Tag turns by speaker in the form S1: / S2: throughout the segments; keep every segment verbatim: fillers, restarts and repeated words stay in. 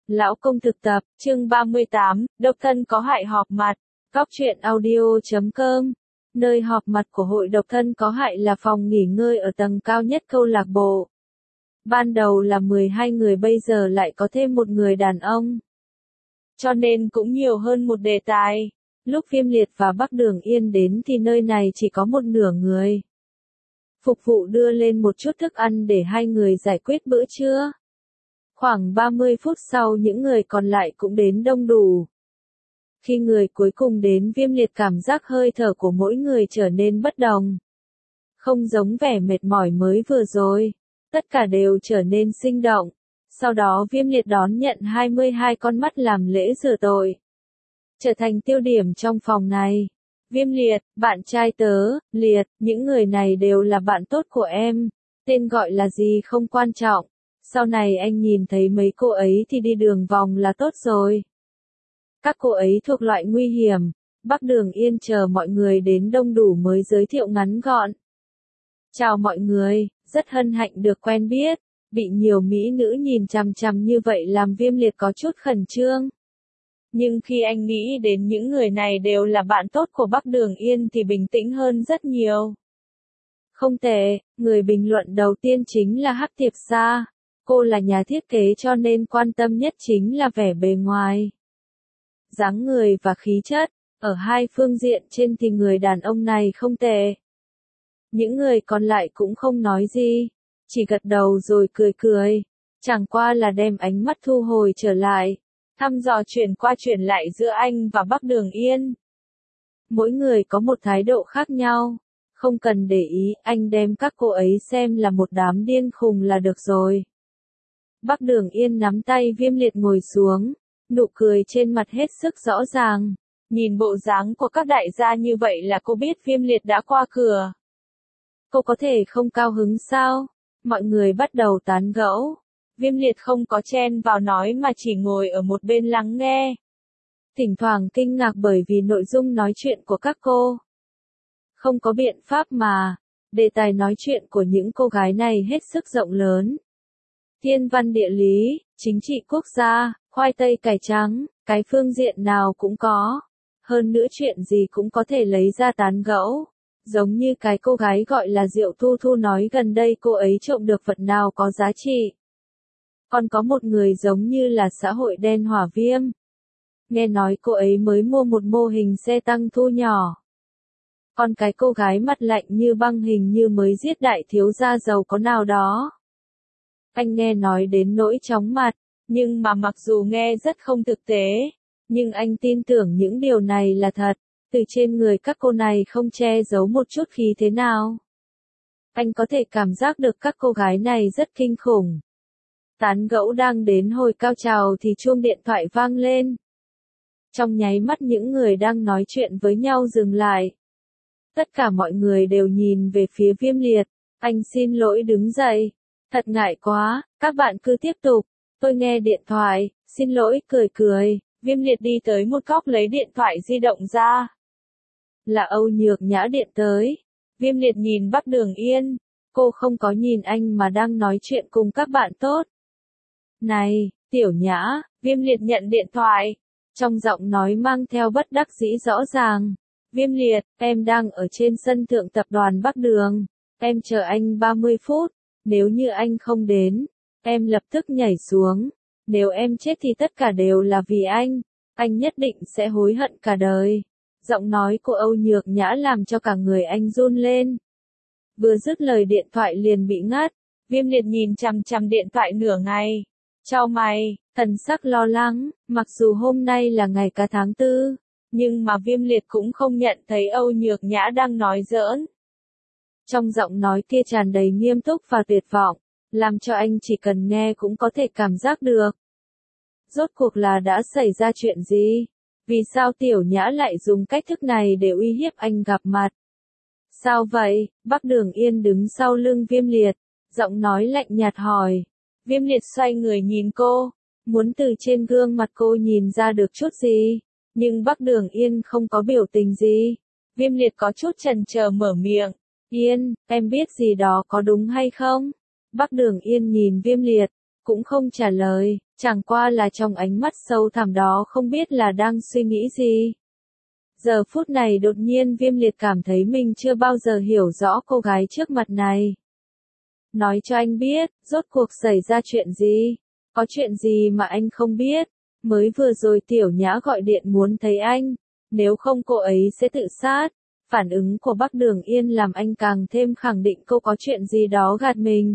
S1: Lão công thực tập, chương ba mươi tám, độc thân có hại họp mặt. Góc truyện audio chấm com. Nơi họp mặt của hội độc thân có hại là phòng nghỉ ngơi ở tầng cao nhất câu lạc bộ. Ban đầu là mười hai người, bây giờ lại có thêm một người đàn ông. Cho nên cũng nhiều hơn một đề tài. Lúc Viêm Liệt và Bắc Đường Yên đến thì nơi này chỉ có một nửa người. Phục vụ đưa lên một chút thức ăn để hai người giải quyết bữa trưa. Khoảng ba mươi phút sau những người còn lại cũng đến đông đủ. Khi người cuối cùng đến, Viêm Liệt cảm giác hơi thở của mỗi người trở nên bất đồng. Không giống vẻ mệt mỏi mới vừa rồi. Tất cả đều trở nên sinh động. Sau đó Viêm Liệt đón nhận hai mươi hai con mắt làm lễ rửa tội. Trở thành tiêu điểm trong phòng này. Viêm Liệt, bạn trai tớ, Liệt, những người này đều là bạn tốt của em. Tên gọi là gì không quan trọng. Sau này anh nhìn thấy mấy cô ấy thì đi đường vòng là tốt rồi. Các cô ấy thuộc loại nguy hiểm. Bắc Đường Yên chờ mọi người đến đông đủ mới giới thiệu ngắn gọn. Chào mọi người, rất hân hạnh được quen biết. Bị nhiều mỹ nữ nhìn chằm chằm như vậy làm Viêm Liệt có chút khẩn trương. Nhưng khi anh nghĩ đến những người này đều là bạn tốt của Bắc Đường Yên thì bình tĩnh hơn rất nhiều. Không tệ, người bình luận đầu tiên chính là Hắc Tiệp Sa. Cô là nhà thiết kế cho nên quan tâm nhất chính là vẻ bề ngoài. Dáng người và khí chất, ở hai phương diện trên thì người đàn ông này không tệ. Những người còn lại cũng không nói gì, chỉ gật đầu rồi cười cười. Chẳng qua là đem ánh mắt thu hồi trở lại. Thăm dò chuyển qua chuyển lại giữa anh và Bắc Đường Yên. Mỗi người có một thái độ khác nhau. Không cần để ý, anh đem các cô ấy xem là một đám điên khùng là được rồi. Bắc Đường Yên nắm tay Viêm Liệt ngồi xuống. Nụ cười trên mặt hết sức rõ ràng. Nhìn bộ dáng của các đại gia như vậy là cô biết Viêm Liệt đã qua cửa. Cô có thể không cao hứng sao? Mọi người bắt đầu tán gẫu. Viêm Liệt không có chen vào nói mà chỉ ngồi ở một bên lắng nghe. Thỉnh thoảng kinh ngạc bởi vì nội dung nói chuyện của các cô. Không có biện pháp mà, đề tài nói chuyện của những cô gái này hết sức rộng lớn. Thiên văn địa lý, chính trị quốc gia, khoai tây cải trắng, cái phương diện nào cũng có. Hơn nữa chuyện gì cũng có thể lấy ra tán gẫu. Giống như cái cô gái gọi là Diệu Thu Thu nói gần đây cô ấy trộm được vật nào có giá trị. Còn có một người giống như là xã hội đen Hỏa Viêm. Nghe nói cô ấy mới mua một mô hình xe tăng thu nhỏ. Còn cái cô gái mặt lạnh như băng hình như mới giết đại thiếu gia giàu có nào đó. Anh nghe nói đến nỗi chóng mặt, nhưng mà mặc dù nghe rất không thực tế, nhưng anh tin tưởng những điều này là thật. Từ trên người các cô này không che giấu một chút khí thế nào. Anh có thể cảm giác được các cô gái này rất kinh khủng. Tán gẫu đang đến hồi cao trào thì chuông điện thoại vang lên. Trong nháy mắt những người đang nói chuyện với nhau dừng lại. Tất cả mọi người đều nhìn về phía Viêm Liệt. Anh xin lỗi đứng dậy. Thật ngại quá, các bạn cứ tiếp tục. Tôi nghe điện thoại, xin lỗi, cười cười. Viêm Liệt đi tới một góc lấy điện thoại di động ra. Là Âu Nhược Nhã điện tới. Viêm Liệt nhìn Bắc Đường Yên. Cô không có nhìn anh mà đang nói chuyện cùng các bạn tốt. Này, Tiểu Nhã, Viêm Liệt nhận điện thoại. Trong giọng nói mang theo bất đắc dĩ rõ ràng. Viêm Liệt, em đang ở trên sân thượng tập đoàn Bắc Đường. Em chờ anh ba mươi phút. Nếu như anh không đến, em lập tức nhảy xuống. Nếu em chết thì tất cả đều là vì anh. Anh nhất định sẽ hối hận cả đời. Giọng nói của Âu Nhược Nhã làm cho cả người anh run lên. Vừa dứt lời điện thoại liền bị ngắt. Viêm Liệt nhìn chằm chằm điện thoại nửa ngày. Chau mày, thần sắc lo lắng. Mặc dù hôm nay là ngày cả tháng tư, nhưng mà Viêm Liệt cũng không nhận thấy Âu Nhược Nhã đang nói giỡn. Trong giọng nói kia tràn đầy nghiêm túc và tuyệt vọng, làm cho anh chỉ cần nghe cũng có thể cảm giác được. Rốt cuộc là đã xảy ra chuyện gì? Vì sao Tiểu Nhã lại dùng cách thức này để uy hiếp anh gặp mặt? Sao vậy? Bắc Đường Yên đứng sau lưng Viêm Liệt, giọng nói lạnh nhạt hỏi. Viêm Liệt xoay người nhìn cô, muốn từ trên gương mặt cô nhìn ra được chút gì, nhưng Bắc Đường Yên không có biểu tình gì. Viêm Liệt có chút chần chờ mở miệng. Yên, em biết gì đó có đúng hay không? Bắc Đường Yên nhìn Viêm Liệt, cũng không trả lời, Chẳng qua là trong ánh mắt sâu thẳm đó không biết là đang suy nghĩ gì. Giờ phút này đột nhiên Viêm Liệt cảm thấy mình chưa bao giờ hiểu rõ cô gái trước mặt này. Nói cho anh biết, rốt cuộc xảy ra chuyện gì? Có chuyện gì mà anh không biết? Mới vừa rồi Tiểu Nhã gọi điện muốn thấy anh, nếu không cô ấy sẽ tự sát. Phản ứng của Bắc Đường Yên làm anh càng thêm khẳng định cô có chuyện gì đó gạt mình.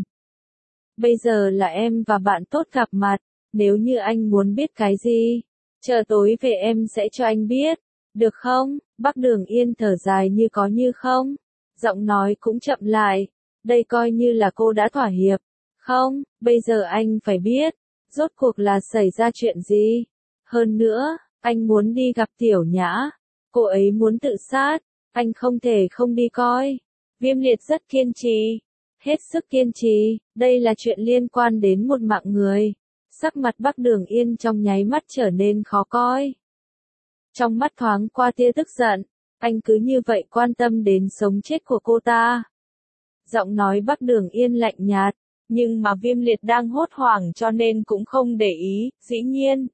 S1: Bây giờ là em và bạn tốt gặp mặt, nếu như anh muốn biết cái gì, chờ tối về em sẽ cho anh biết, được không? Bắc Đường Yên thở dài như có như không, giọng nói cũng chậm lại, đây coi như là cô đã thỏa hiệp, không, bây giờ anh phải biết, rốt cuộc là xảy ra chuyện gì. Hơn nữa, anh muốn đi gặp Tiểu Nhã, cô ấy muốn tự sát, anh không thể không đi coi. Viêm Liệt rất kiên trì, hết sức kiên trì, đây là chuyện liên quan đến một mạng người. Sắc mặt Bắc Đường Yên trong nháy mắt trở nên khó coi. Trong mắt thoáng qua tia tức giận, anh cứ như vậy quan tâm đến sống chết của cô ta. Giọng nói Bắc Đường Yên lạnh nhạt, nhưng mà Viêm Liệt đang hốt hoảng cho nên cũng không để ý, dĩ nhiên.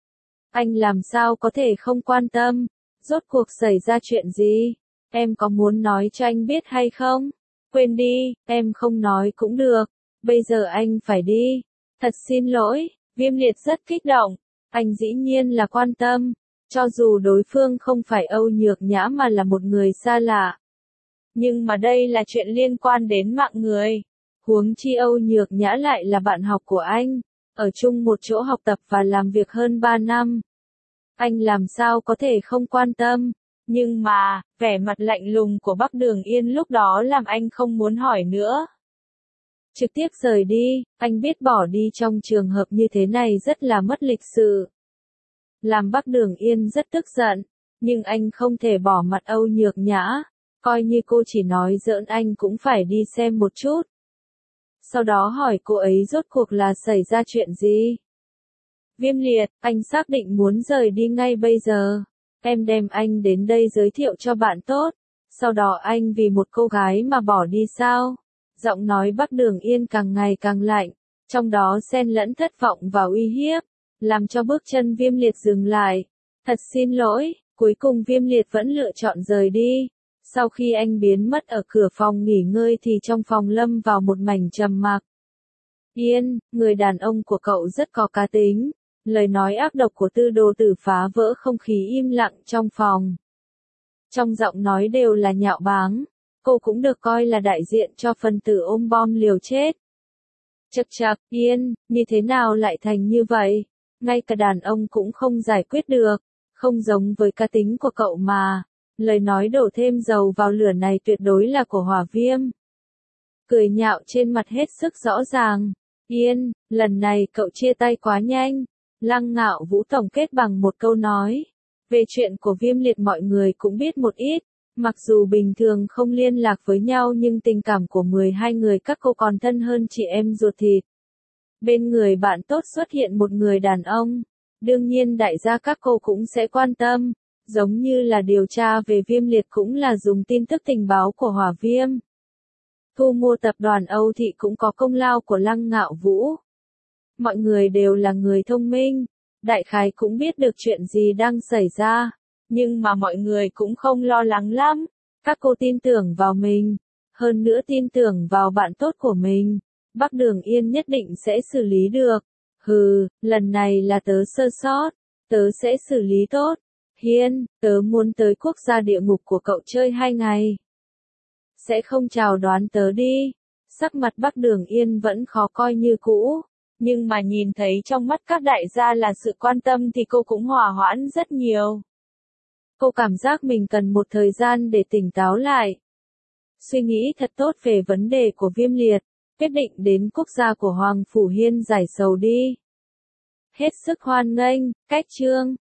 S1: Anh làm sao có thể không quan tâm, rốt cuộc xảy ra chuyện gì, em có muốn nói cho anh biết hay không? Quên đi, em không nói cũng được, bây giờ anh phải đi. Thật xin lỗi, Viêm Liệt rất kích động, anh dĩ nhiên là quan tâm, cho dù đối phương không phải Âu Nhược Nhã mà là một người xa lạ. Nhưng mà đây là chuyện liên quan đến mạng người, huống chi Âu Nhược Nhã lại là bạn học của anh, ở chung một chỗ học tập và làm việc hơn ba năm. Anh làm sao có thể không quan tâm, nhưng mà, vẻ mặt lạnh lùng của Bắc Đường Yên lúc đó làm anh không muốn hỏi nữa. Trực tiếp rời đi, anh biết bỏ đi trong trường hợp như thế này rất là mất lịch sự. Làm Bắc Đường Yên rất tức giận, nhưng anh không thể bỏ mặt Âu Nhược Nhã, coi như cô chỉ nói giỡn anh cũng phải đi xem một chút. Sau đó hỏi cô ấy rốt cuộc là xảy ra chuyện gì. Viêm Liệt, anh xác định muốn rời đi ngay bây giờ. Em đem anh đến đây giới thiệu cho bạn tốt, sau đó anh vì một cô gái mà bỏ đi sao? Giọng nói Bắc Đường Yên càng ngày càng lạnh, trong đó xen lẫn thất vọng và uy hiếp, làm cho bước chân Viêm Liệt dừng lại. Thật xin lỗi, cuối cùng Viêm Liệt vẫn lựa chọn rời đi. Sau khi anh biến mất ở cửa phòng nghỉ ngơi thì trong phòng lâm vào một mảnh trầm mặc. Yên, người đàn ông của cậu rất có cá tính. Lời nói ác độc của Tư Đồ Tử phá vỡ không khí im lặng trong phòng. Trong giọng nói đều là nhạo báng, cô cũng được coi là đại diện cho phần tử ôm bom liều chết. Chậc chậc, Yên, như thế nào lại thành như vậy? Ngay cả đàn ông cũng không giải quyết được, không giống với cá tính của cậu mà. Lời nói đổ thêm dầu vào lửa này tuyệt đối là của Hỏa Viêm. Cười nhạo trên mặt hết sức rõ ràng. Yên, lần này cậu chia tay quá nhanh. Lăng Ngạo Vũ tổng kết bằng một câu nói. Về chuyện của Viêm Liệt mọi người cũng biết một ít. Mặc dù bình thường không liên lạc với nhau nhưng tình cảm của mười hai người các cô còn thân hơn chị em ruột thịt. Bên người bạn tốt xuất hiện một người đàn ông. Đương nhiên đại gia các cô cũng sẽ quan tâm. Giống như là điều tra về Viêm Liệt cũng là dùng tin tức tình báo của Hỏa Viêm. Thu mua tập đoàn Âu Thị cũng có công lao của Lăng Ngạo Vũ. Mọi người đều là người thông minh, đại khái cũng biết được chuyện gì đang xảy ra, nhưng mà mọi người cũng không lo lắng lắm. Các cô tin tưởng vào mình, hơn nữa tin tưởng vào bạn tốt của mình. Bắc Đường Yên nhất định sẽ xử lý được. Hừ, lần này là tớ sơ sót, tớ sẽ xử lý tốt. Hiên, tớ muốn tới quốc gia địa ngục của cậu chơi hai ngày. Sẽ không chào đoán tớ đi. Sắc mặt Bắc Đường Yên vẫn khó coi như cũ. Nhưng mà nhìn thấy trong mắt các đại gia là sự quan tâm thì cô cũng hòa hoãn rất nhiều. Cô cảm giác mình cần một thời gian để tỉnh táo lại. Suy nghĩ thật tốt về vấn đề của Viêm Liệt, quyết định đến quốc gia của Hoàng Phủ Hiên giải sầu đi. Hết sức hoan nghênh, cách chương.